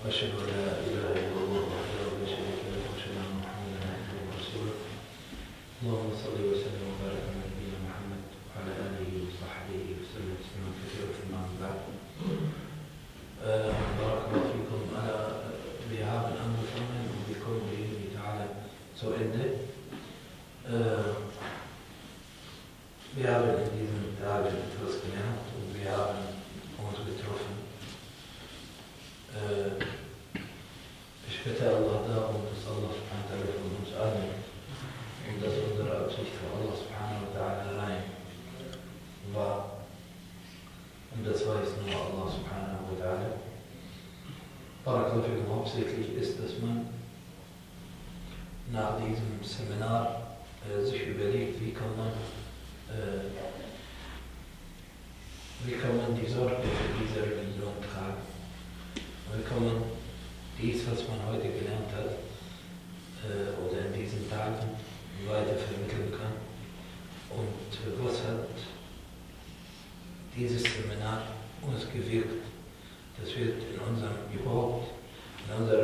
وأشهد أن لا إله إلا الله وحده لا شريك له وأشهد أن محمدا عبده ورسوله اللهم صل وسلم وبارك على نبينا محمد وعلى آله وصحبه وسلم تسليما كثيرا ثم أما بعد. بارك الله فيكم. Wir haben angefangen und wir kommen bi'idhnillahi ta'ala zu Ende. Wir haben in diesen Tagen etwas gelernt und wir haben uns getroffen. Ich bitte Allah darum, dass Allah subhanahu wa ta'ala von uns annimmt und dass unsere Absicht für Allah subhanahu wa ta'ala rein war. Und das weiß nur Allah subhanahu wa ta'ala. Barakallahu hauptsächlich ist, dass man nach diesem Seminar sich überlegt, wie kann man die Sorge für diese Religion tragen. Wie kann man dies, was man heute gelernt hat, oder in diesen Tagen weiter vermitteln kann. Und was hat dieses Seminar uns gewirkt? Das wird in unserem überhaupt, in unseren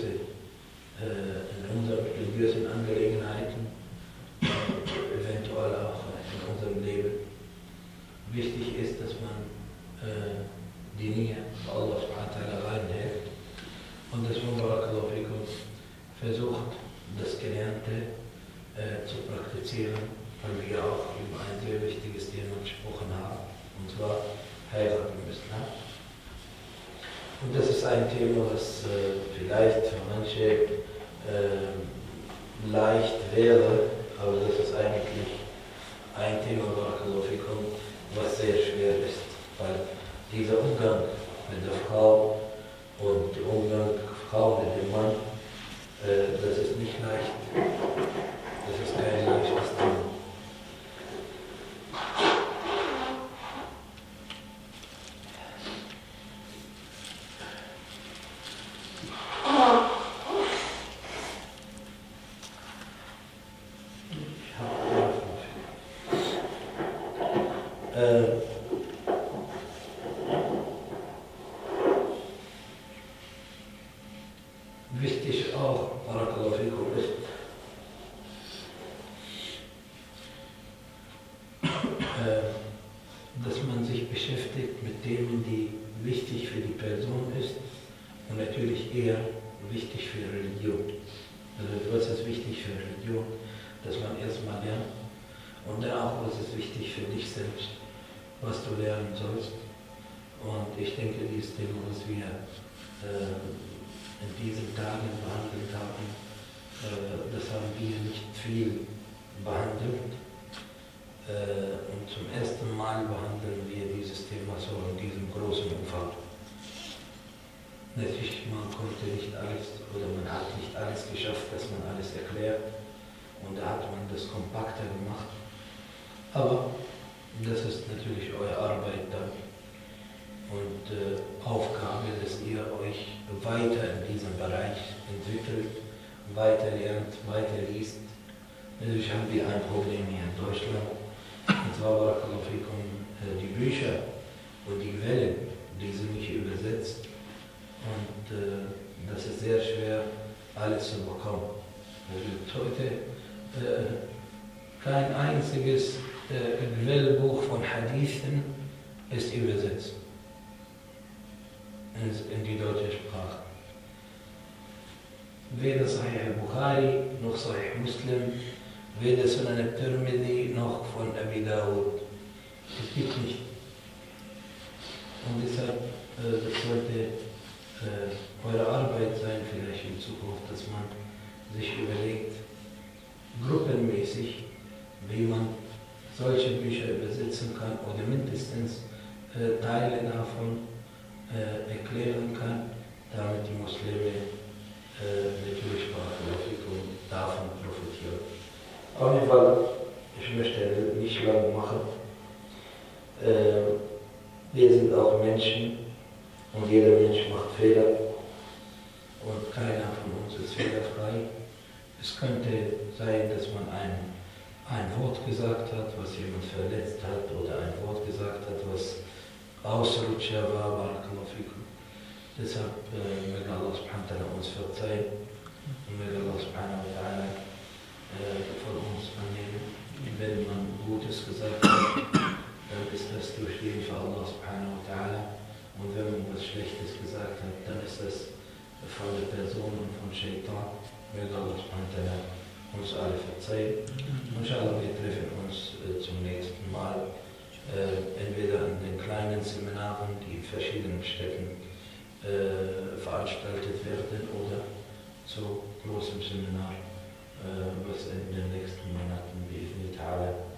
religiösen Angelegenheiten, eventuell auch in unserem Leben wichtig ist, dass man die Nähe bei Allah subhanahu wa ta'ala reinhält und dass man barakallahu fikum versucht, das Gelernte zu praktizieren, weil wir auch über ein sehr wichtiges Thema gesprochen haben, und zwar Heirat im Islam. Und das ist ein Thema, was vielleicht für manche leicht wäre, aber das ist eigentlich ein Thema, barakallahu fikum, was sehr schwer ist, weil dieser Umgang mit der Frau und der Umgang der Frau mit dem Mann, das ist nicht leicht. Das ist kein leichtes Thema. Wichtig auch, barakallahu fikum, ist, dass man sich beschäftigt mit Themen, die wichtig für die Person ist und natürlich eher wichtig für Religion. Also was ist wichtig für Religion, dass man erstmal lernt und dann auch, was ist wichtig für dich selbst, was du lernen sollst. Und ich denke, dieses Thema, was wir in diesen Tagen behandelt haben, das haben wir nicht viel behandelt. Und zum ersten Mal behandeln wir dieses Thema so in diesem großen Umfang. Natürlich, man konnte nicht alles, oder man hat nicht alles geschafft, dass man alles erklärt. Und da hat man das kompakter gemacht. Aber das ist natürlich eure Arbeit dann. Und Aufgabe, dass ihr euch weiter in diesem Bereich entwickelt, weiter lernt, weiter liest. Natürlich haben wir ein Problem hier in Deutschland, und zwar barakallahu fikum, die Bücher und die Quellen, die sind nicht übersetzt. Und das ist sehr schwer, alles zu bekommen. Es wird heute kein einziges Quellenbuch von Hadithen ist übersetzt in die deutsche Sprache. Weder Sahih al-Bukhari noch Sahih Muslim, weder Sunan al-Tirmidhi noch von Abi Dawud. Es gibt nicht. Und deshalb, das sollte eure Arbeit sein, vielleicht in Zukunft, dass man sich überlegt, gruppenmäßig, wie man solche Bücher übersetzen kann oder mindestens Teile davon erklären kann, damit die Muslime natürlich davon profitieren. Auf jeden Fall, ich möchte nicht lang machen. Wir sind auch Menschen und jeder Mensch macht Fehler und keiner von uns ist fehlerfrei. Es könnte sein, dass man ein Wort gesagt hat, was jemand verletzt hat, oder ein Wort gesagt hat, was Ausrutscher war, barakallahu fikum. Deshalb möge Allah verzeihen und möge Allah subhanahu wa ta'ala von uns annehmen. Wenn man Gutes gesagt hat, dann ist das durch den für Allah subhanahu wa ta'ala. Und wenn man was Schlechtes gesagt hat, dann ist das von der Person und von Shaitan. Möge Allah subhanahu wa ta'ala uns alle verzeihen. Inshallah, wir treffen uns zum nächsten Mal, entweder an den kleinen Seminaren, die in verschiedenen Städten veranstaltet werden, oder zu großem Seminar, was in den nächsten Monaten, wie ich